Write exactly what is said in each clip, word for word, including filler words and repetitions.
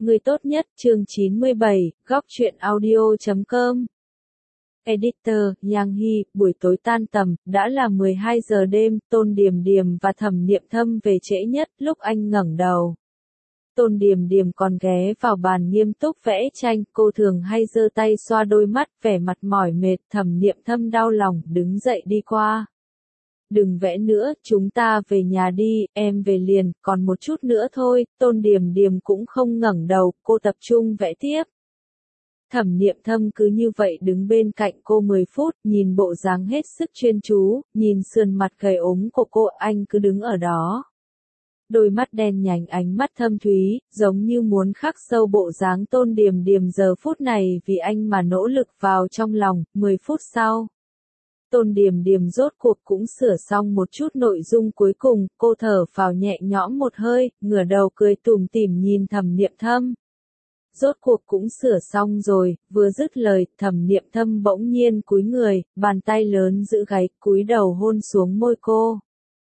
Người tốt nhất, chương chín mươi bảy, góc truyện audio chấm com. Editor, Yang Hy, buổi tối tan tầm, đã là mười hai giờ đêm, Tôn Điềm Điềm và Thẩm Niệm Thâm về trễ nhất, lúc anh ngẩng đầu. Tôn Điềm Điềm còn ghé vào bàn nghiêm túc vẽ tranh, cô thường hay giơ tay xoa đôi mắt, vẻ mặt mỏi mệt, Thẩm Niệm Thâm đau lòng, đứng dậy đi qua. Đừng vẽ nữa, chúng ta về nhà đi, em về liền, còn một chút nữa thôi, Tôn Điềm Điềm cũng không ngẩng đầu, cô tập trung vẽ tiếp. Thẩm Niệm Thâm cứ như vậy đứng bên cạnh cô mười phút, nhìn bộ dáng hết sức chuyên chú, nhìn sườn mặt gầy ốm của cô, anh cứ đứng ở đó. Đôi mắt đen nhánh, ánh mắt thâm thúy, giống như muốn khắc sâu bộ dáng Tôn Điềm Điềm giờ phút này vì anh mà nỗ lực vào trong lòng. Mười phút sau, Tôn Điềm Điềm rốt cuộc cũng sửa xong một chút nội dung cuối cùng, cô thở phào nhẹ nhõm một hơi, ngửa đầu cười tủm tỉm nhìn Thẩm Niệm Thâm. Rốt cuộc cũng sửa xong rồi, vừa dứt lời, Thẩm Niệm Thâm bỗng nhiên cúi người, bàn tay lớn giữ gáy, cúi đầu hôn xuống môi cô.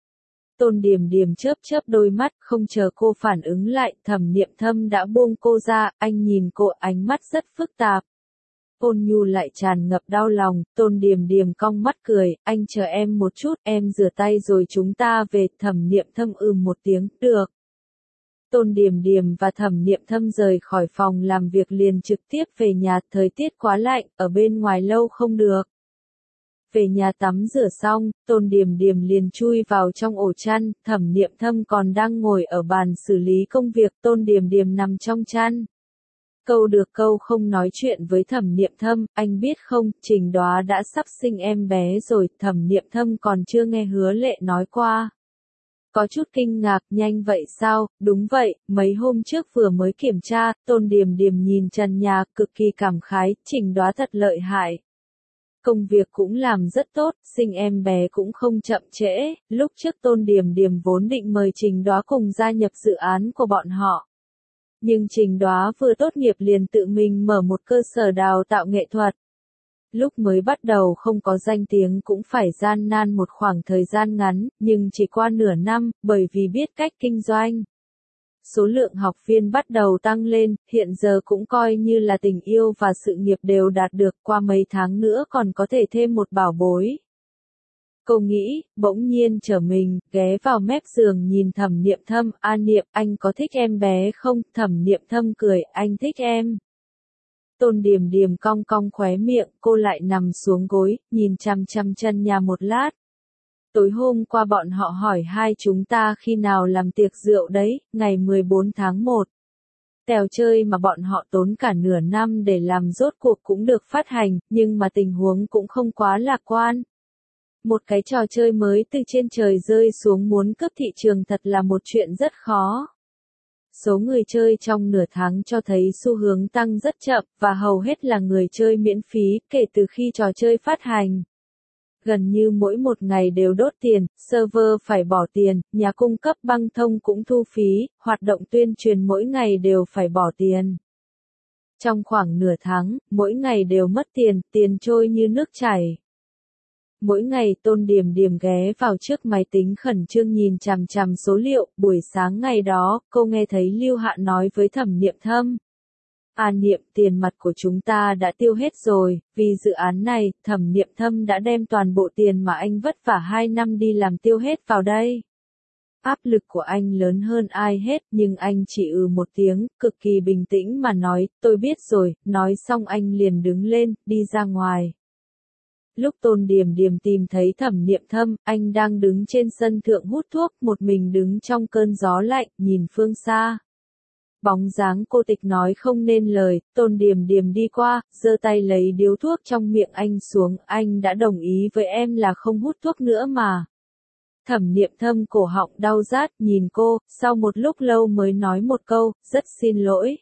Tôn Điềm Điềm chớp chớp đôi mắt, không chờ cô phản ứng lại, Thẩm Niệm Thâm đã buông cô ra, anh nhìn cô, ánh mắt rất phức tạp. Ôn nhu lại tràn ngập đau lòng, Tôn Điềm Điềm cong mắt cười, anh chờ em một chút, em rửa tay rồi chúng ta về. Thẩm Niệm Thâm ừm một tiếng, được. Tôn Điềm Điềm và Thẩm Niệm Thâm rời khỏi phòng làm việc liền trực tiếp về nhà, thời tiết quá lạnh, ở bên ngoài lâu không được. Về nhà tắm rửa xong, Tôn Điềm Điềm liền chui vào trong ổ chăn, Thẩm Niệm Thâm còn đang ngồi ở bàn xử lý công việc, Tôn Điềm Điềm nằm trong chăn. Câu được câu không nói chuyện với Thẩm Niệm Thâm, anh biết không, Trình Đoá đã sắp sinh em bé rồi, Thẩm Niệm Thâm còn chưa nghe Hứa Lệ nói qua. Có chút kinh ngạc, nhanh vậy sao, đúng vậy, mấy hôm trước vừa mới kiểm tra, Tôn Điềm Điềm nhìn trần nhà, cực kỳ cảm khái, Trình Đoá thật lợi hại. Công việc cũng làm rất tốt, sinh em bé cũng không chậm trễ, lúc trước Tôn Điềm Điềm vốn định mời Trình Đoá cùng gia nhập dự án của bọn họ. Nhưng Trình Đoá vừa tốt nghiệp liền tự mình mở một cơ sở đào tạo nghệ thuật. Lúc mới bắt đầu không có danh tiếng cũng phải gian nan một khoảng thời gian ngắn, nhưng chỉ qua nửa năm, bởi vì biết cách kinh doanh. Số lượng học viên bắt đầu tăng lên, hiện giờ cũng coi như là tình yêu và sự nghiệp đều đạt được, qua mấy tháng nữa còn có thể thêm một bảo bối. Cô nghĩ, bỗng nhiên trở mình, ghé vào mép giường nhìn Thẩm Niệm Thâm, A Niệm, anh có thích em bé không? Thẩm Niệm Thâm cười, anh thích em. Tôn Điềm Điềm cong cong khóe miệng, cô lại nằm xuống gối, nhìn chằm chằm chân nhà một lát. Tối hôm qua bọn họ hỏi hai chúng ta khi nào làm tiệc rượu đấy, ngày mười bốn tháng một. Trò chơi mà bọn họ tốn cả nửa năm để làm rốt cuộc cũng được phát hành, nhưng mà tình huống cũng không quá lạc quan. Một cái trò chơi mới từ trên trời rơi xuống muốn cướp thị trường thật là một chuyện rất khó. Số người chơi trong nửa tháng cho thấy xu hướng tăng rất chậm, và hầu hết là người chơi miễn phí, kể từ khi trò chơi phát hành. Gần như mỗi một ngày đều đốt tiền, server phải bỏ tiền, nhà cung cấp băng thông cũng thu phí, hoạt động tuyên truyền mỗi ngày đều phải bỏ tiền. Trong khoảng nửa tháng, mỗi ngày đều mất tiền, tiền trôi như nước chảy. Mỗi ngày Tôn Điềm Điềm ghé vào trước máy tính khẩn trương nhìn chằm chằm số liệu, buổi sáng ngày đó, cô nghe thấy Lưu Hạ nói với Thẩm Niệm Thâm. A Niệm, tiền mặt của chúng ta đã tiêu hết rồi, vì dự án này, Thẩm Niệm Thâm đã đem toàn bộ tiền mà anh vất vả hai năm đi làm tiêu hết vào đây. Áp lực của anh lớn hơn ai hết, nhưng anh chỉ ừ một tiếng, cực kỳ bình tĩnh mà nói, tôi biết rồi, nói xong anh liền đứng lên, đi ra ngoài. Lúc Tôn Điềm Điềm tìm thấy Thẩm Niệm Thâm, anh đang đứng trên sân thượng hút thuốc, một mình đứng trong cơn gió lạnh, nhìn phương xa. Bóng dáng cô tịch nói không nên lời, Tôn Điềm Điềm đi qua, giơ tay lấy điếu thuốc trong miệng anh xuống, anh đã đồng ý với em là không hút thuốc nữa mà. Thẩm Niệm Thâm cổ họng đau rát, nhìn cô, sau một lúc lâu mới nói một câu, rất xin lỗi.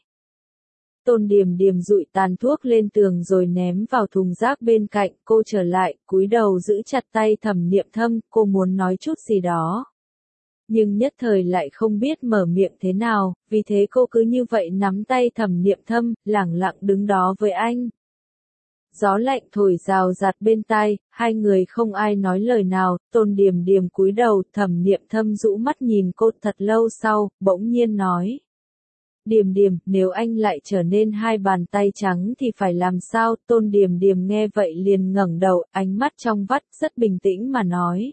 Tôn Điềm Điềm dụi tàn thuốc lên tường rồi ném vào thùng rác bên cạnh, cô trở lại, cúi đầu giữ chặt tay Thẩm Niệm Thâm, cô muốn nói chút gì đó. Nhưng nhất thời lại không biết mở miệng thế nào, vì thế cô cứ như vậy nắm tay Thẩm Niệm Thâm, lẳng lặng đứng đó với anh. Gió lạnh thổi rào rạt bên tai, hai người không ai nói lời nào, Tôn Điềm Điềm cúi đầu, Thẩm Niệm Thâm rũ mắt nhìn cô thật lâu sau, bỗng nhiên nói. Điềm điềm, nếu anh lại trở nên hai bàn tay trắng thì phải làm sao? Tôn Điềm Điềm nghe vậy liền ngẩng đầu, ánh mắt trong vắt, rất bình tĩnh mà nói.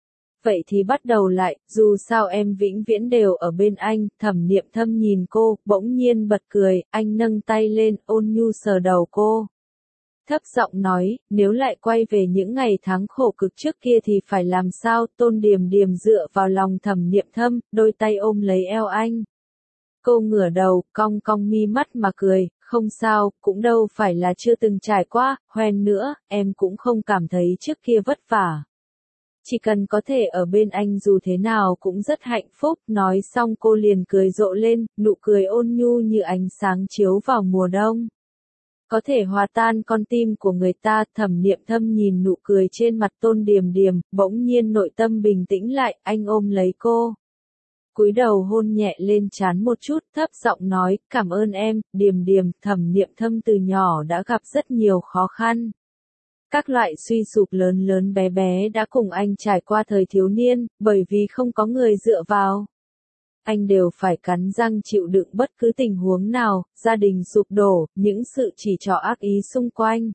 Vậy thì bắt đầu lại, dù sao em vĩnh viễn đều ở bên anh. Thẩm Niệm Thâm nhìn cô, bỗng nhiên bật cười, anh nâng tay lên, ôn nhu sờ đầu cô. Thấp giọng nói, nếu lại quay về những ngày tháng khổ cực trước kia thì phải làm sao? Tôn Điềm Điềm dựa vào lòng Thẩm Niệm Thâm, đôi tay ôm lấy eo anh. Cô ngửa đầu, cong cong mi mắt mà cười, không sao, cũng đâu phải là chưa từng trải qua, hoen nữa, em cũng không cảm thấy trước kia vất vả. Chỉ cần có thể ở bên anh dù thế nào cũng rất hạnh phúc. Nói xong cô liền cười rộ lên, nụ cười ôn nhu như ánh sáng chiếu vào mùa đông. Có thể hòa tan con tim của người ta. Thẩm Niệm Thâm nhìn nụ cười trên mặt Tôn Điềm Điềm, bỗng nhiên nội tâm bình tĩnh lại, anh ôm lấy cô. Cúi đầu hôn nhẹ lên trán một chút, thấp giọng nói, cảm ơn em, Điềm Điềm. Thẩm Niệm Thâm từ nhỏ đã gặp rất nhiều khó khăn. Các loại suy sụp lớn lớn bé bé đã cùng anh trải qua thời thiếu niên, bởi vì không có người dựa vào. Anh đều phải cắn răng chịu đựng bất cứ tình huống nào, gia đình sụp đổ, những sự chỉ trỏ ác ý xung quanh.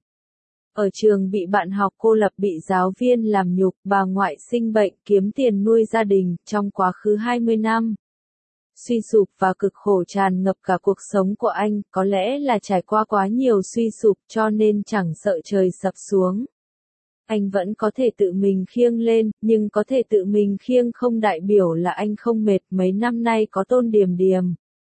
Ở trường bị bạn học cô lập, bị giáo viên làm nhục, bà ngoại sinh bệnh, kiếm tiền nuôi gia đình, trong quá khứ hai mươi năm. Suy sụp và cực khổ tràn ngập cả cuộc sống của anh, có lẽ là trải qua quá nhiều suy sụp cho nên chẳng sợ trời sập xuống. Anh vẫn có thể tự mình khiêng lên, nhưng có thể tự mình khiêng không đại biểu là anh không mệt. Mấy năm nay có Tôn Điềm Điềm,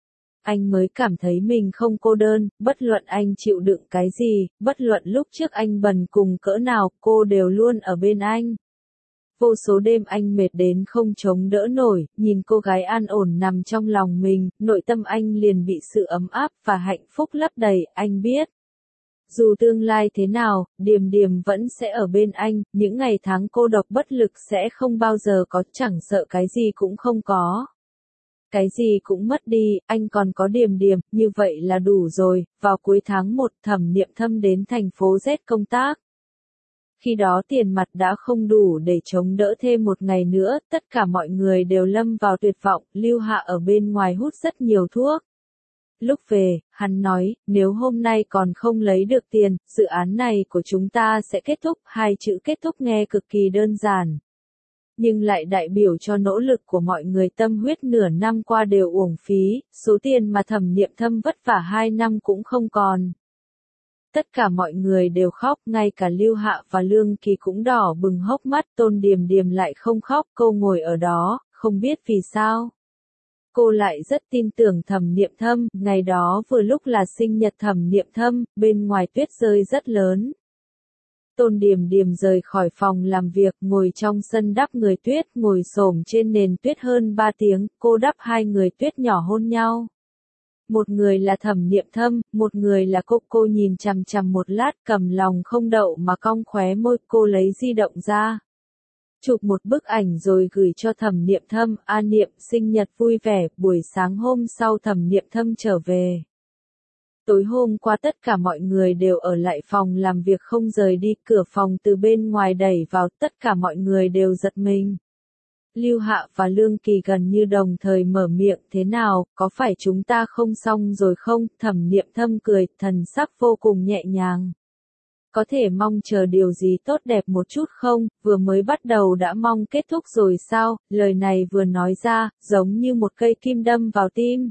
anh mới cảm thấy mình không cô đơn, bất luận anh chịu đựng cái gì, bất luận lúc trước anh bần cùng cỡ nào, cô đều luôn ở bên anh. Vô số đêm anh mệt đến không chống đỡ nổi, nhìn cô gái an ổn nằm trong lòng mình, nội tâm anh liền bị sự ấm áp và hạnh phúc lấp đầy. Anh biết, dù tương lai thế nào, Điềm Điềm vẫn sẽ ở bên anh, những ngày tháng cô độc bất lực sẽ không bao giờ có, chẳng sợ cái gì cũng không có. Cái gì cũng mất đi, anh còn có Điềm Điềm, như vậy là đủ rồi. Vào cuối tháng một, Thẩm Niệm Thâm đến thành phố Z công tác. Khi đó tiền mặt đã không đủ để chống đỡ thêm một ngày nữa, tất cả mọi người đều lâm vào tuyệt vọng. Lưu Hạ ở bên ngoài hút rất nhiều thuốc. Lúc về, hắn nói, nếu hôm nay còn không lấy được tiền, dự án này của chúng ta sẽ kết thúc. Hai chữ kết thúc nghe cực kỳ đơn giản, nhưng lại đại biểu cho nỗ lực của mọi người, tâm huyết nửa năm qua đều uổng phí, số tiền mà Thẩm Niệm Thâm vất vả hai năm cũng không còn. Tất cả mọi người đều khóc, ngay cả Lưu Hạ và Lương Kỳ cũng đỏ bừng hốc mắt. Tôn Điềm Điềm lại không khóc, cô ngồi ở đó, không biết vì sao. Cô lại rất tin tưởng Thẩm Niệm Thâm, ngày đó vừa lúc là sinh nhật Thẩm Niệm Thâm, bên ngoài tuyết rơi rất lớn. Tôn Điềm Điềm rời khỏi phòng làm việc, ngồi trong sân đắp người tuyết, ngồi xổm trên nền tuyết hơn ba tiếng, cô đắp hai người tuyết nhỏ hôn nhau. Một người là Thẩm Niệm Thâm, một người là cô. Cô nhìn chằm chằm một lát, cầm lòng không đậu mà cong khóe môi. Cô lấy di động ra, chụp một bức ảnh rồi gửi cho Thẩm Niệm Thâm. A Niệm, sinh nhật vui vẻ. Buổi sáng hôm sau Thẩm Niệm Thâm trở về. Tối hôm qua tất cả mọi người đều ở lại phòng làm việc không rời đi, cửa phòng từ bên ngoài đẩy vào, tất cả mọi người đều giật mình. Lưu Hạ và Lương Kỳ gần như đồng thời mở miệng, thế nào, có phải chúng ta không xong rồi không? Thẩm Niệm Thâm cười, thần sắc vô cùng nhẹ nhàng. Có thể mong chờ điều gì tốt đẹp một chút không, vừa mới bắt đầu đã mong kết thúc rồi sao? Lời này vừa nói ra, giống như một cây kim đâm vào tim.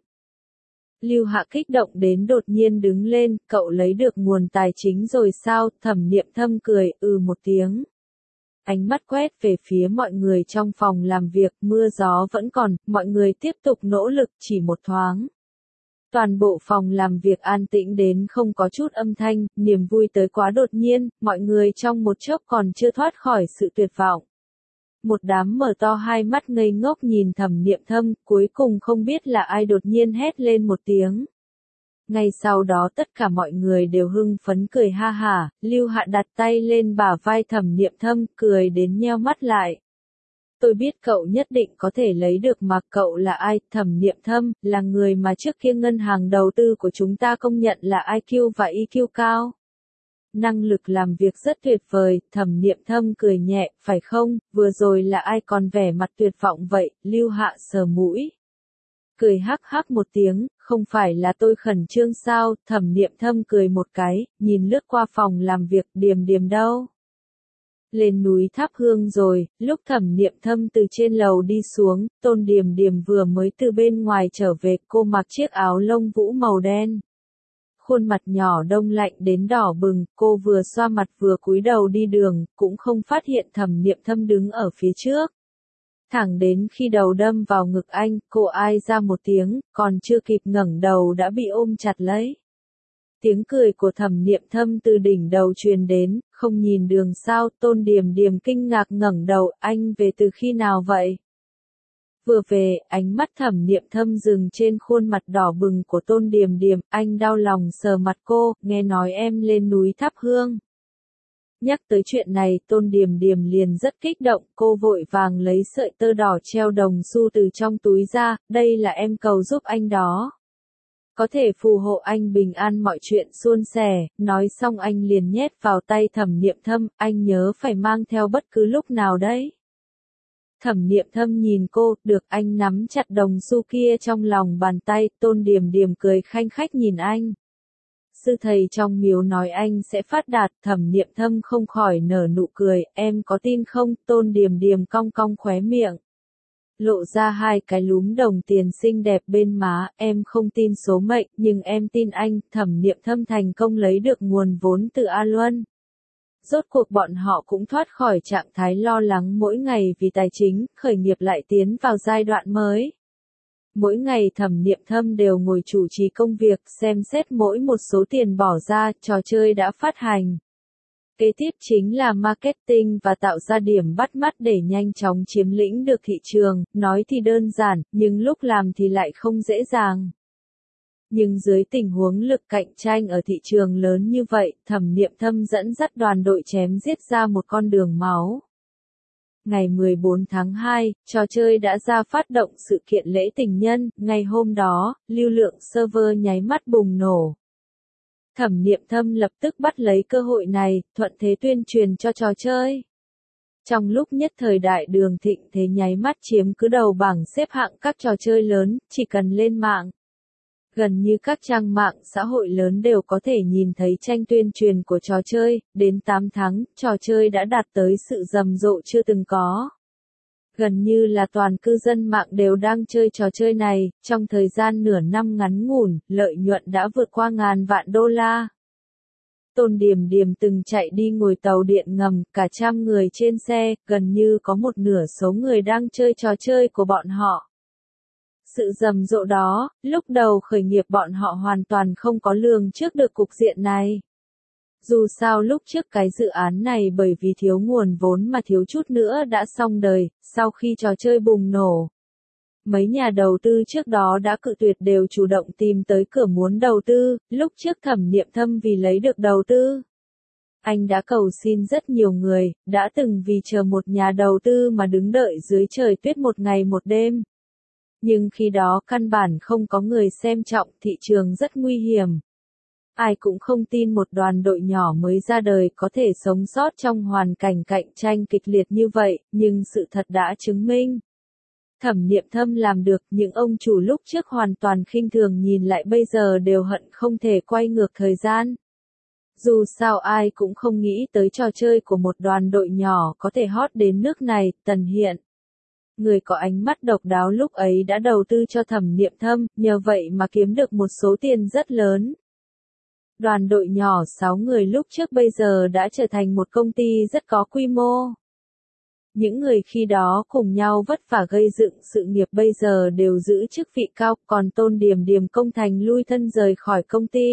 Lưu Hạ kích động đến đột nhiên đứng lên, cậu lấy được nguồn tài chính rồi sao? Thẩm Niệm Thâm cười, ừ một tiếng. Ánh mắt quét về phía mọi người trong phòng làm việc, mưa gió vẫn còn, mọi người tiếp tục nỗ lực, chỉ một thoáng. Toàn bộ phòng làm việc an tĩnh đến không có chút âm thanh, niềm vui tới quá đột nhiên, mọi người trong một chốc còn chưa thoát khỏi sự tuyệt vọng. Một đám mở to hai mắt ngây ngốc nhìn Thẩm Niệm Thâm, cuối cùng không biết là ai đột nhiên hét lên một tiếng. Ngay sau đó tất cả mọi người đều hưng phấn cười ha hả, Lưu Hạ đặt tay lên bả vai Thẩm Niệm Thâm, cười đến nheo mắt lại. Tôi biết cậu nhất định có thể lấy được mà. Cậu là ai? Thẩm Niệm Thâm, là người mà trước kia ngân hàng đầu tư của chúng ta công nhận là i kiu và e kiu cao. Năng lực làm việc rất tuyệt vời. Thẩm Niệm Thâm cười nhẹ, phải không, vừa rồi là ai còn vẻ mặt tuyệt vọng vậy? Lưu Hạ sờ mũi. Cười hắc hắc một tiếng, không phải là tôi khẩn trương sao, Thẩm Niệm Thâm cười một cái, nhìn lướt qua phòng làm việc, Điềm Điềm đâu? Lên núi thắp hương rồi, lúc Thẩm Niệm Thâm từ trên lầu đi xuống, Tôn Điềm Điềm vừa mới từ bên ngoài trở về, cô mặc chiếc áo lông vũ màu đen. Khuôn mặt nhỏ đông lạnh đến đỏ bừng, cô vừa xoa mặt vừa cúi đầu đi đường, cũng không phát hiện Thẩm Niệm Thâm đứng ở phía trước. Thẳng đến khi đầu đâm vào ngực anh, cô ai ra một tiếng, còn chưa kịp ngẩng đầu đã bị ôm chặt lấy. Tiếng cười của Thẩm Niệm Thâm từ đỉnh đầu truyền đến, không nhìn đường sao, Tôn Điềm Điềm kinh ngạc ngẩng đầu, anh về từ khi nào vậy? Vừa về, ánh mắt Thẩm Niệm Thâm dừng trên khuôn mặt đỏ bừng của Tôn Điềm Điềm, anh đau lòng sờ mặt cô, nghe nói em lên núi thắp hương. Nhắc tới chuyện này, Tôn Điềm Điềm liền rất kích động, cô vội vàng lấy sợi tơ đỏ treo đồng xu từ trong túi ra, đây là em cầu giúp anh đó. Có thể phù hộ anh bình an mọi chuyện suôn sẻ, nói xong anh liền nhét vào tay Thẩm Niệm Thâm, anh nhớ phải mang theo bất cứ lúc nào đấy. Thẩm Niệm Thâm nhìn cô, được anh nắm chặt đồng xu kia trong lòng bàn tay, Tôn Điềm Điềm cười khanh khách nhìn anh. Sư thầy trong miếu nói anh sẽ phát đạt, Thẩm Niệm Thâm không khỏi nở nụ cười, em có tin không, Tôn Điềm Điềm cong cong khóe miệng. Lộ ra hai cái lúm đồng tiền xinh đẹp bên má, em không tin số mệnh, nhưng em tin anh, Thẩm Niệm Thâm thành công lấy được nguồn vốn từ A Luân. Rốt cuộc bọn họ cũng thoát khỏi trạng thái lo lắng mỗi ngày vì tài chính, khởi nghiệp lại tiến vào giai đoạn mới. Mỗi ngày Thẩm Niệm Thâm đều ngồi chủ trì công việc, xem xét mỗi một số tiền bỏ ra, trò chơi đã phát hành. Kế tiếp chính là marketing và tạo ra điểm bắt mắt để nhanh chóng chiếm lĩnh được thị trường, nói thì đơn giản, nhưng lúc làm thì lại không dễ dàng. Nhưng dưới tình huống lực cạnh tranh ở thị trường lớn như vậy, Thẩm Niệm Thâm dẫn dắt đoàn đội chém giết ra một con đường máu. Ngày mười bốn tháng hai, trò chơi đã ra phát động sự kiện lễ tình nhân, ngày hôm đó, lưu lượng server nháy mắt bùng nổ. Thẩm Niệm Thâm lập tức bắt lấy cơ hội này, thuận thế tuyên truyền cho trò chơi. Trong lúc nhất thời đại đường thịnh thế nháy mắt chiếm cứ đầu bảng xếp hạng các trò chơi lớn, chỉ cần lên mạng. Gần như các trang mạng xã hội lớn đều có thể nhìn thấy tranh tuyên truyền của trò chơi, đến tám tháng, trò chơi đã đạt tới sự rầm rộ chưa từng có. Gần như là toàn cư dân mạng đều đang chơi trò chơi này, trong thời gian nửa năm ngắn ngủn, lợi nhuận đã vượt qua ngàn vạn đô la. Tôn Điềm Điềm từng chạy đi ngồi tàu điện ngầm, cả trăm người trên xe, gần như có một nửa số người đang chơi trò chơi của bọn họ. Sự rầm rộ đó, lúc đầu khởi nghiệp bọn họ hoàn toàn không có lường trước được cục diện này. Dù sao lúc trước cái dự án này bởi vì thiếu nguồn vốn mà thiếu chút nữa đã xong đời, sau khi trò chơi bùng nổ. Mấy nhà đầu tư trước đó đã cự tuyệt đều chủ động tìm tới cửa muốn đầu tư, lúc trước Thẩm Niệm Thâm vì lấy được đầu tư. Anh đã cầu xin rất nhiều người, đã từng vì chờ một nhà đầu tư mà đứng đợi dưới trời tuyết một ngày một đêm. Nhưng khi đó căn bản không có người xem trọng, thị trường rất nguy hiểm. Ai cũng không tin một đoàn đội nhỏ mới ra đời có thể sống sót trong hoàn cảnh cạnh tranh kịch liệt như vậy, nhưng sự thật đã chứng minh. Thẩm Niệm Thâm làm được, những ông chủ lúc trước hoàn toàn khinh thường nhìn lại bây giờ đều hận không thể quay ngược thời gian. Dù sao ai cũng không nghĩ tới trò chơi của một đoàn đội nhỏ có thể hot đến nước này, Tần Hiện. Người có ánh mắt độc đáo lúc ấy đã đầu tư cho Thẩm Niệm Thâm, nhờ vậy mà kiếm được một số tiền rất lớn. Đoàn đội nhỏ sáu người lúc trước bây giờ đã trở thành một công ty rất có quy mô. Những người khi đó cùng nhau vất vả gây dựng sự nghiệp bây giờ đều giữ chức vị cao, còn Tôn Điềm Điềm công thành lui thân rời khỏi công ty.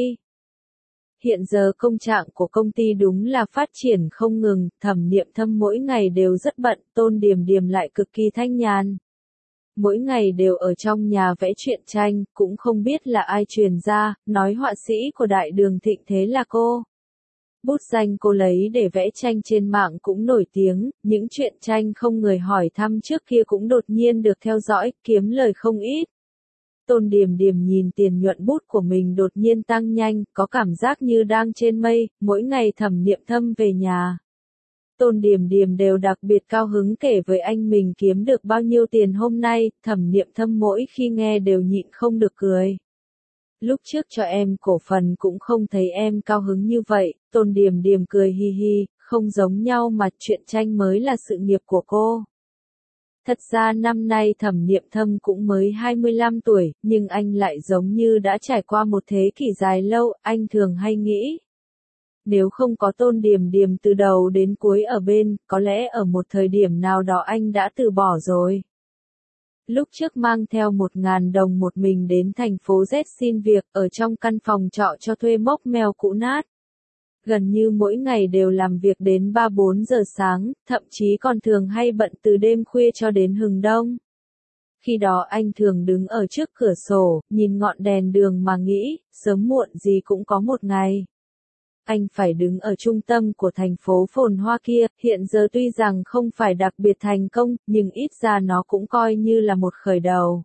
Hiện giờ công trạng của công ty đúng là phát triển không ngừng, Thẩm Niệm Thâm mỗi ngày đều rất bận, Tôn Điềm Điềm lại cực kỳ thanh nhàn. Mỗi ngày đều ở trong nhà vẽ truyện tranh, cũng không biết là ai truyền ra, nói họa sĩ của đại đường thịnh thế là cô. Bút danh cô lấy để vẽ tranh trên mạng cũng nổi tiếng, những truyện tranh không người hỏi thăm trước kia cũng đột nhiên được theo dõi, kiếm lời không ít. Tôn Điềm Điềm nhìn tiền nhuận bút của mình đột nhiên tăng nhanh, có cảm giác như đang trên mây, mỗi ngày Thẩm Niệm Thâm về nhà. Tôn Điềm Điềm đều đặc biệt cao hứng kể với anh mình kiếm được bao nhiêu tiền hôm nay, Thẩm Niệm Thâm mỗi khi nghe đều nhịn không được cười. Lúc trước cho em cổ phần cũng không thấy em cao hứng như vậy, Tôn Điềm Điềm cười hi hi, không giống nhau mà chuyện tranh mới là sự nghiệp của cô. Thật ra năm nay Thẩm Niệm Thâm cũng mới hai mươi lăm tuổi, nhưng anh lại giống như đã trải qua một thế kỷ dài lâu, anh thường hay nghĩ. Nếu không có Tôn Điềm Điềm từ đầu đến cuối ở bên, có lẽ ở một thời điểm nào đó anh đã từ bỏ rồi. Lúc trước mang theo một ngàn đồng một mình đến thành phố Z xin việc, ở trong căn phòng trọ cho thuê mốc mèo cũ nát. Gần như mỗi ngày đều làm việc đến ba bốn giờ sáng, thậm chí còn thường hay bận từ đêm khuya cho đến hừng đông. Khi đó anh thường đứng ở trước cửa sổ, nhìn ngọn đèn đường mà nghĩ, sớm muộn gì cũng có một ngày. Anh phải đứng ở trung tâm của thành phố phồn hoa kia, hiện giờ tuy rằng không phải đặc biệt thành công, nhưng ít ra nó cũng coi như là một khởi đầu.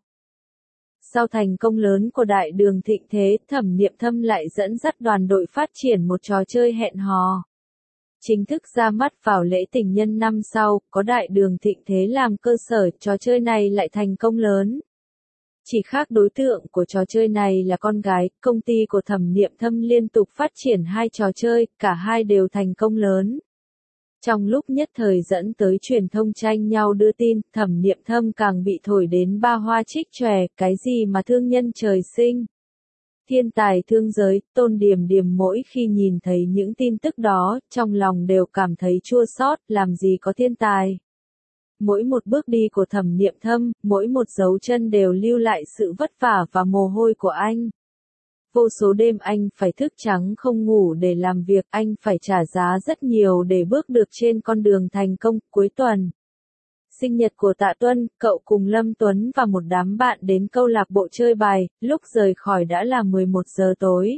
Sau thành công lớn của đại đường thịnh thế, Thẩm Niệm Thâm lại dẫn dắt đoàn đội phát triển một trò chơi hẹn hò. Chính thức ra mắt vào lễ tình nhân năm sau, có đại đường thịnh thế làm cơ sở, trò chơi này lại thành công lớn. Chỉ khác đối tượng của trò chơi này là con gái, công ty của Thẩm Niệm Thâm liên tục phát triển hai trò chơi, cả hai đều thành công lớn. Trong lúc nhất thời dẫn tới truyền thông tranh nhau đưa tin, Thẩm Niệm Thâm càng bị thổi đến ba hoa trích chòe, cái gì mà thương nhân trời sinh. Thiên tài thương giới, Tôn Điềm Điềm mỗi khi nhìn thấy những tin tức đó, trong lòng đều cảm thấy chua xót, làm gì có thiên tài. Mỗi một bước đi của Thẩm Niệm Thâm, mỗi một dấu chân đều lưu lại sự vất vả và mồ hôi của anh. Vô số đêm anh phải thức trắng không ngủ để làm việc, anh phải trả giá rất nhiều để bước được trên con đường thành công. Cuối tuần, sinh nhật của Tạ Tuân, cậu cùng Lâm Tuấn và một đám bạn đến câu lạc bộ chơi bài, lúc rời khỏi đã là mười một giờ tối.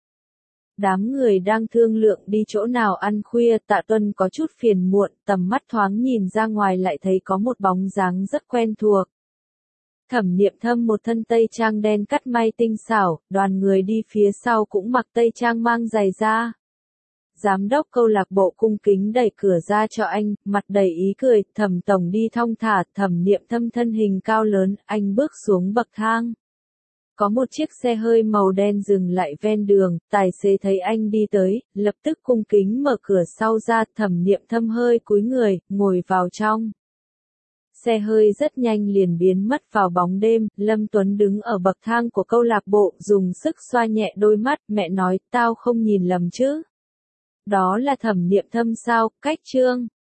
Đám người đang thương lượng đi chỗ nào ăn khuya, Tạ Tuân có chút phiền muộn, tầm mắt thoáng nhìn ra ngoài lại thấy có một bóng dáng rất quen thuộc. Thẩm Niệm Thâm một thân tây trang đen cắt may tinh xảo, đoàn người đi phía sau cũng mặc tây trang mang giày da. Giám đốc câu lạc bộ cung kính đẩy cửa ra cho anh, mặt đầy ý cười, Thẩm tổng đi thong thả, Thẩm Niệm Thâm thân hình cao lớn, anh bước xuống bậc thang. Có một chiếc xe hơi màu đen dừng lại ven đường, tài xế thấy anh đi tới, lập tức cung kính mở cửa sau ra, Thẩm Niệm Thâm hơi cúi người, ngồi vào trong. Xe hơi rất nhanh liền biến mất vào bóng đêm, Lâm Tuấn đứng ở bậc thang của câu lạc bộ, dùng sức xoa nhẹ đôi mắt, mẹ nói, tao không nhìn lầm chứ. Đó là Thẩm Niệm Thâm sao, cách trương.